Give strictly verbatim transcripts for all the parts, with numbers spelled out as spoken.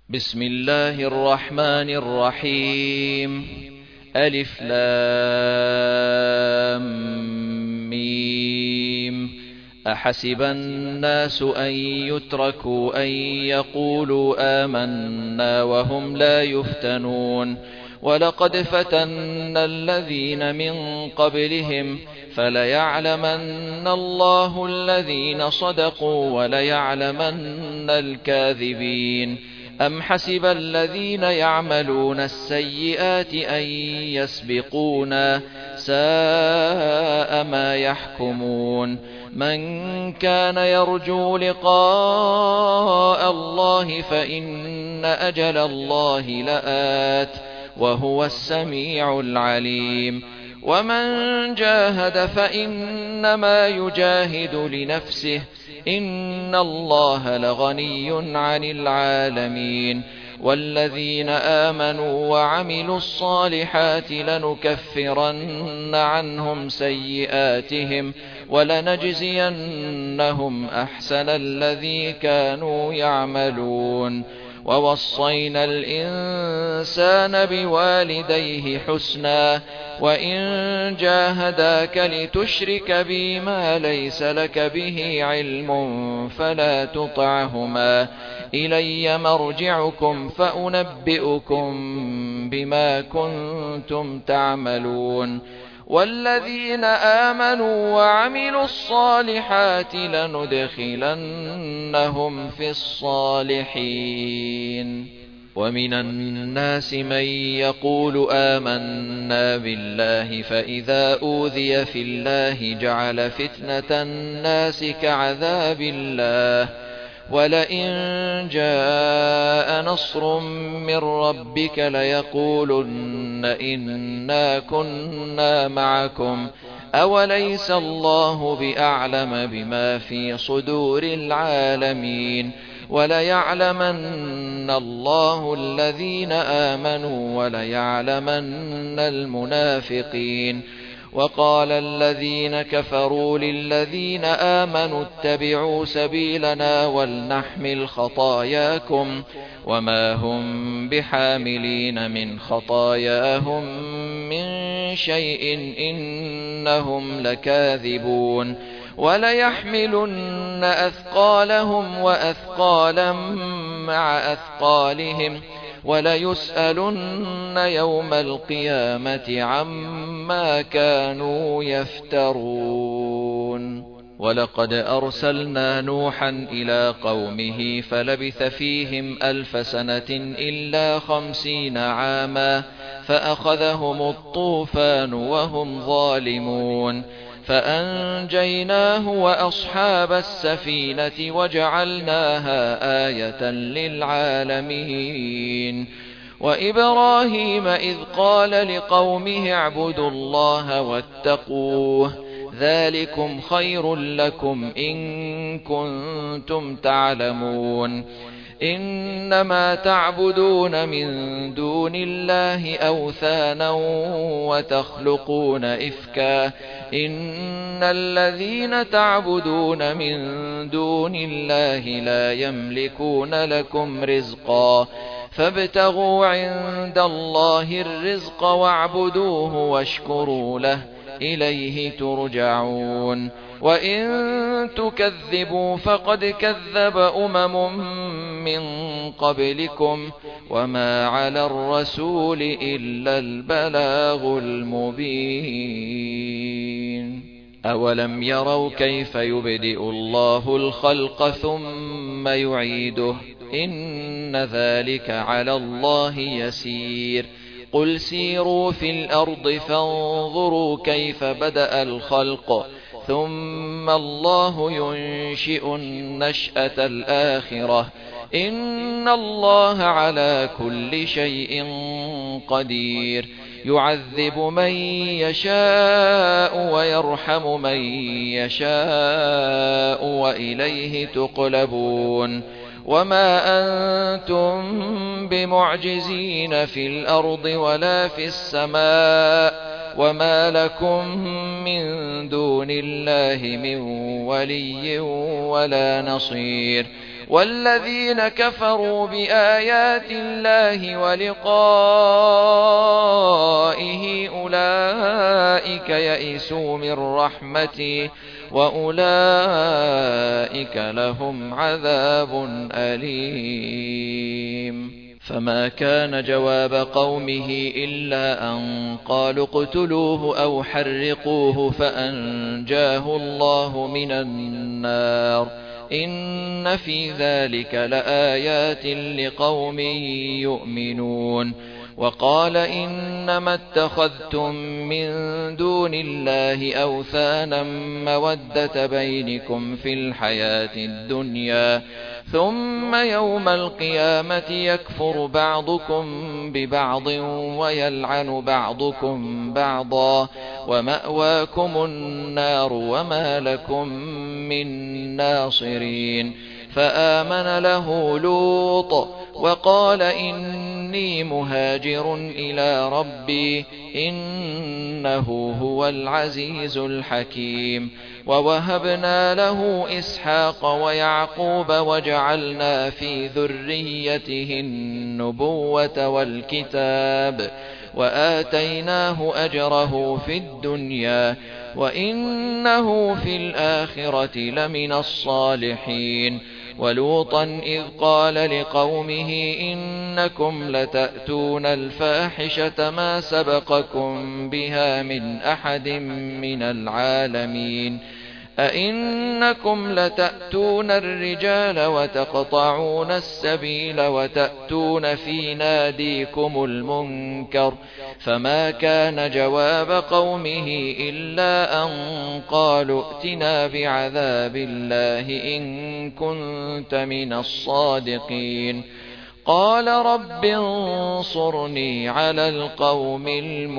بسم الله الرحمن الرحيم. ألف لام ميم. أحسب الناس أن يتركوا أن يقولوا آمنا وهم لا يفتنون. ولقد فتنا الذين من قبلهم فليعلمن الله الذين صدقوا وليعلمن الكاذبين. أم حسب الذين يعملون السيئات أن يسبقونا ساء ما يحكمون. من كان يرجو لقاء الله فإن أجل الله لآت وهو السميع العليم. ومن جاهد فإنما يجاهد لنفسه إن الله لغني عن العالمين. والذين آمنوا وعملوا الصالحات لنكفرن عنهم سيئاتهم ولنجزينهم أحسن الذي كانوا يعملون. ووصينا الإنسان بوالديه حسنا وإن جاهداك لتشرك بي ما ليس لك به علم فلا تطعهما إلي مرجعكم فأنبئكم بما كنتم تعملون. والذين آمنوا وعملوا الصالحات لندخلنهم في الصالحين. ومن الناس من يقول آمنا بالله فإذا أوذي في الله جعل فتنة الناس كعذاب الله ولئن جاء نصر من ربك ليقولن إنا كنا معكم أوليس الله بأعلم بما في صدور العالمين. وليعلمن الله الذين آمنوا وليعلمن المنافقين. وقال الذين كفروا للذين آمنوا اتبعوا سبيلنا ولنحمل خطاياكم وما هم بحاملين من خطاياهم من شيء إنهم لكاذبون. وليحملن أثقالهم وأثقالا مع أثقالهم وليسألن يوم القيامة عما كانوا يفترون. ولقد أرسلنا نوحا إلى قومه فلبث فيهم ألف سنة إلا خمسين عاما فأخذهم الطوفان وهم ظالمون فأنجيناه وأصحاب السفينة وجعلناها آية للعالمين. وإبراهيم إذ قال لقومه اعبدوا الله واتقوه ذلكم خير لكم إن كنتم تعلمون. إنما تعبدون من دون الله أوثانا وتخلقون إفكا إن الذين تعبدون من دون الله لا يملكون لكم رزقا فابتغوا عند الله الرزق واعبدوه واشكروا له إليه ترجعون. وإن تكذبوا فقد كذب أمم من قبلكم وما على الرسول إلا البلاغ المبين. أولم يروا كيف يبدئ الله الخلق ثم يعيده إن ذلك على الله يسير. قل سيروا في الأرض فانظروا كيف بدأ الخلق ثم الله ينشئ النشأة الآخرة إن الله على كل شيء قدير. يعذب من يشاء ويرحم من يشاء وإليه تقلبون. وما أنتم بمعجزين في الأرض ولا في السماء وما لكم من دون الله من ولي ولا نصير. والذين كفروا بآيات الله ولقائه أولئك يئسوا من رحمتي وأولئك لهم عذاب أليم. فما كان جواب قومه إلا أن قالوا اقتلوه أو حرقوه فأنجاه الله من النار إن في ذلك لآيات لقوم يؤمنون. وقال إنما اتخذتم من دون الله أوثانا مودة بينكم في الحياة الدنيا ثم يوم القيامة يكفر بعضكم ببعض ويلعن بعضكم بعضا ومأواكم النار وما لكم من ناصرين. فآمن له لوط وقال إني مهاجر إلى ربي إنه هو العزيز الحكيم. ووهبنا له إسحاق ويعقوب وجعلنا في ذريته النبوة والكتاب وآتيناه أجره في الدنيا وإنه في الآخرة لمن الصالحين. ولوطا إذ قال لقومه إنكم لتأتون الفاحشة ما سبقكم بها من أحد من العالمين أئنكم لتأتون الرجال وتقطعون السبيل وتأتون في ناديكم المنكر. فما كان جواب قومه إلا أن قالوا ائتنا بعذاب الله إن كنت من الصادقين. قال رب انصرني على القوم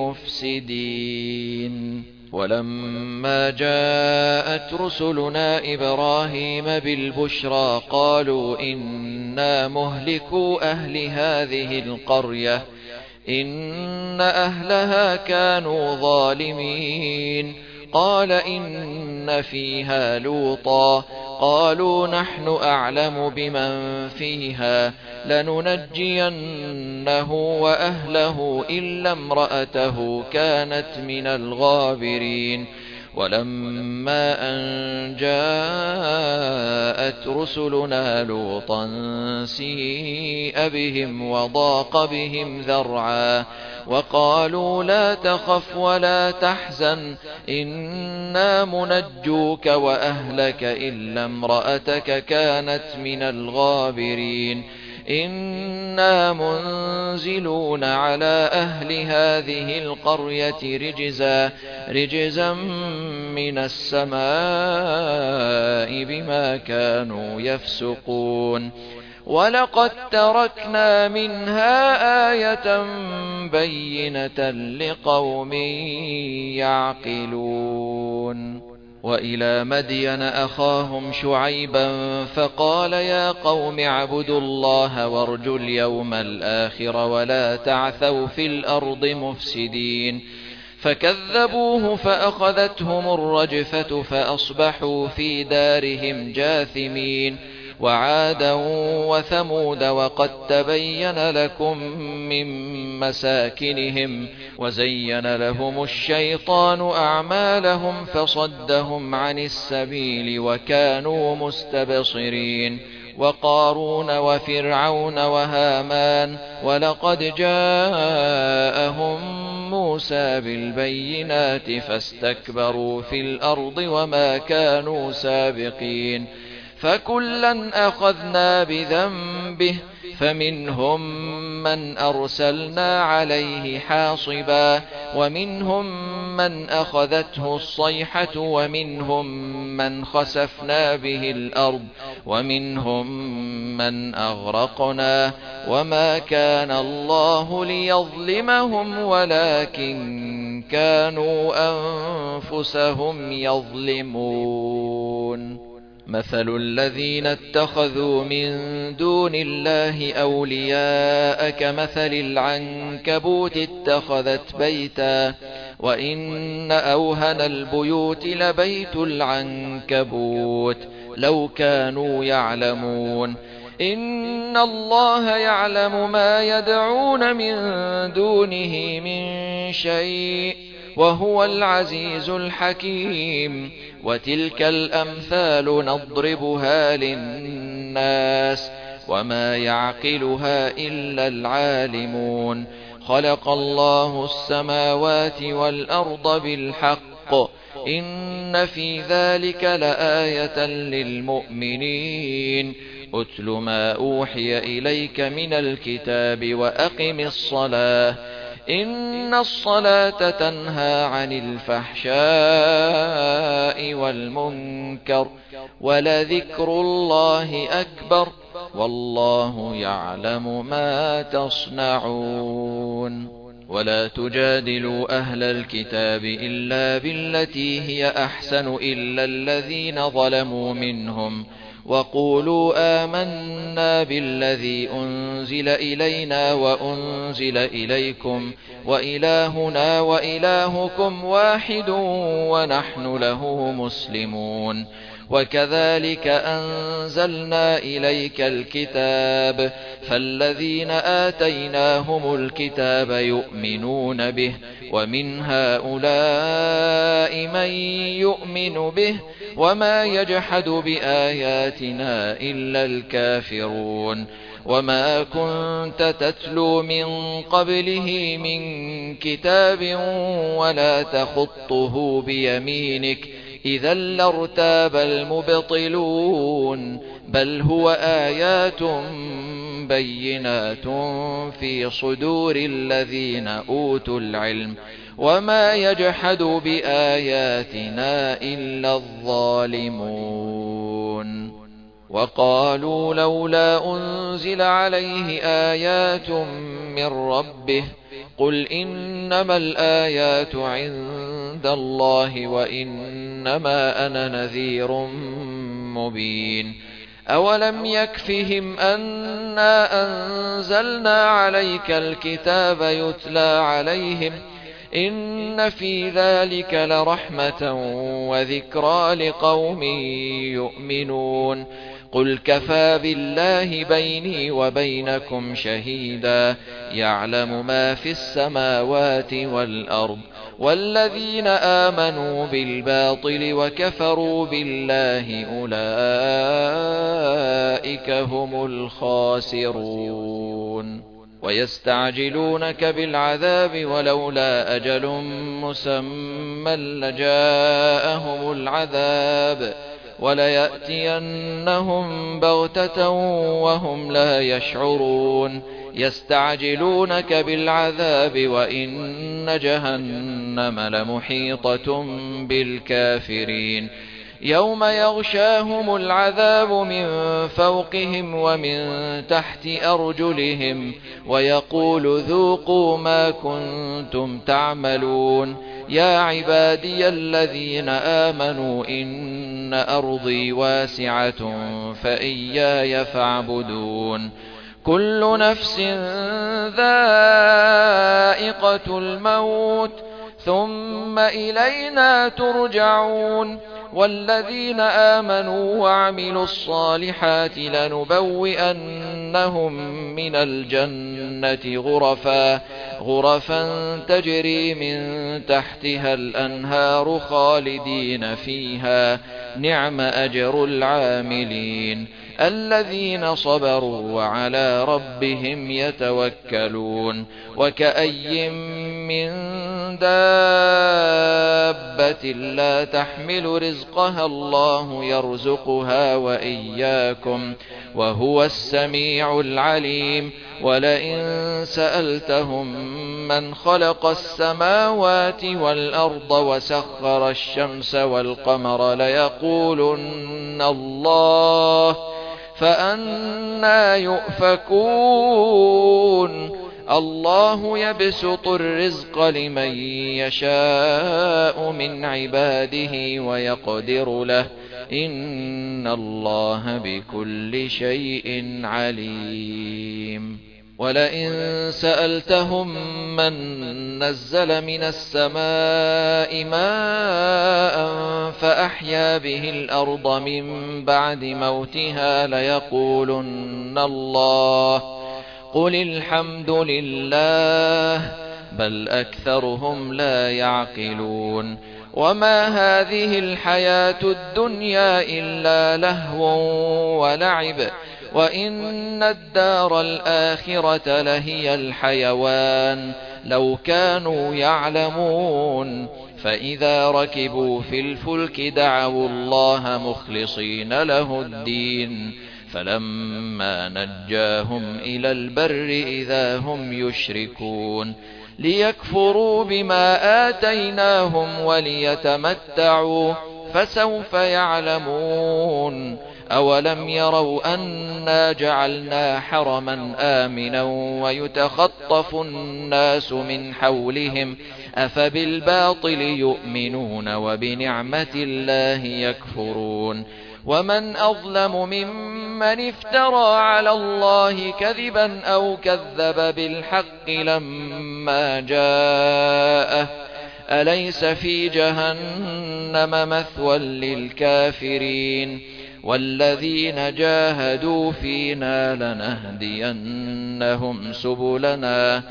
المفسدين. ولما جاءت رسلنا إبراهيم بالبشرى قالوا إنا مهلكو أهل هذه القرية إن أهلها كانوا ظالمين. قال إن فيها لوطا قالوا نحن أعلم بمن فيها لننجينه وأهله إلا امرأته كانت من الغابرين. ولما أن جاءت رسلنا لوطا سيء بهم وضاق بهم ذرعا وقالوا لا تخف ولا تحزن إنا منجوك وأهلك إلا امرأتك كانت من الغابرين. إنا منزلون على أهل هذه القرية رجزا رجزا من السماء بما كانوا يفسقون. ولقد تركنا منها آية بينة لقوم يعقلون. وإلى مدين أخاهم شعيبا فقال يا قوم اعبدوا الله وارجوا اليوم الآخر ولا تعثوا في الأرض مفسدين. فكذبوه فأخذتهم الرجفة فأصبحوا في دارهم جاثمين. وعادا وثمود وقد تبين لكم من مساكنهم وزين لهم الشيطان أعمالهم فصدهم عن السبيل وكانوا مستبصرين. وقارون وفرعون وهامان ولقد جاءهم موسى بالبينات فاستكبروا في الأرض وما كانوا سابقين. فكلا أخذنا بذنبه فمنهم من أرسلنا عليه حاصبا ومنهم من أخذته الصيحة ومنهم من خسفنا به الأرض ومنهم من أغرقنا وما كان الله ليظلمهم ولكن كانوا أنفسهم يظلمون. مثل الذين اتخذوا من دون الله أولياء كمثل العنكبوت اتخذت بيتا وإن أوهن البيوت لبيت العنكبوت لو كانوا يعلمون. إن الله يعلم ما يدعون من دونه من شيء وهو العزيز الحكيم. وتلك الأمثال نضربها للناس وما يعقلها إلا العالمون. خلق الله السماوات والأرض بالحق إن في ذلك لآية للمؤمنين. أتل ما أوحي إليك من الكتاب وأقم الصلاة إن الصلاة تنهى عن الفحشاء والمنكر ولذكر الله أكبر والله يعلم ما تصنعون. ولا تجادلوا أهل الكتاب إلا بالتي هي أحسن إلا الذين ظلموا منهم وقولوا آمنا بالذي أنزل إلينا وأنزل إليكم وإلهنا وإلهكم واحد ونحن له مسلمون. وكذلك أنزلنا إليك الكتاب فالذين آتيناهم الكتاب يؤمنون به ومن هؤلاء من يؤمن به وما يجحد بآياتنا إلا الكافرون. وما كنت تتلو من قبله من كتاب ولا تخطه بيمينك إذا لارتاب المبطلون بل هو آيات بينات في صدور الذين أوتوا العلم وما يجحد بآياتنا إلا الظالمون. وقالوا لولا أنزل عليه آيات من ربه قل إنما الآيات عند الله وإنما أنا نذير مبين. أولم يكفهم أنا أنزلنا عليك الكتاب يتلى عليهم إن في ذلك لرحمة وذكرى لقوم يؤمنون. قل كفى بالله بيني وبينكم شهيدا يعلم ما في السماوات والأرض والذين آمنوا بالباطل وكفروا بالله أولئك هم الخاسرون. ويستعجلونك بالعذاب ولولا أجل مسمى لجاءهم العذاب وليأتينهم بغتة وهم لا يشعرون. يستعجلونك بالعذاب وإن جهنم لمحيطة بالكافرين. يوم يغشاهم العذاب من فوقهم ومن تحت أرجلهم ويقول ذوقوا ما كنتم تعملون. يا عبادي الذين آمنوا إن أرضي واسعة فإياي فاعبدون. كل نفس ذائقة الموت ثم إلينا ترجعون. والذين آمنوا وعملوا الصالحات لنبوئنهم من الجنة غرفا غرفا تجري من تحتها الأنهار خالدين فيها نعم أجر العاملين الذين صبروا وعلى ربهم يتوكلون. وكأي من دابة لا تحمل رزقها الله يرزقها وإياكم وهو السميع العليم. ولئن سألتهم من خلق السماوات والأرض وسخر الشمس والقمر ليقولن الله فأنى يؤفكون. الله يبسط الرزق لمن يشاء من عباده ويقدر له إن الله بكل شيء عليم. ولئن سألتهم من نزل من السماء ماء فأحيا به الأرض من بعد موتها ليقولن الله قل الحمد لله بل أكثرهم لا يعقلون وما هذه الحياة الدنيا إلا لهو ولعب وإن الدار الآخرة لهي الحيوان لو كانوا يعلمون فإذا ركبوا في الفلك دعوا الله مخلصين له الدين فلما نجاهم إلى البر إذا هم يشركون ليكفروا بما آتيناهم وليتمتعوا فسوف يعلمون أولم يروا أنا جعلنا حرما آمنا ويتخطف الناس من حولهم أفبالباطل يؤمنون وبنعمة الله يكفرون ومن أظلم ممن افترى على الله كذبا أو كذب بالحق لما جاءه أليس في جهنم مثوى للكافرين والذين جاهدوا فينا لنهدينهم سبلنا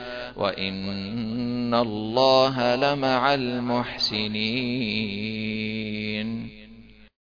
وإن الله لمع المحسنين.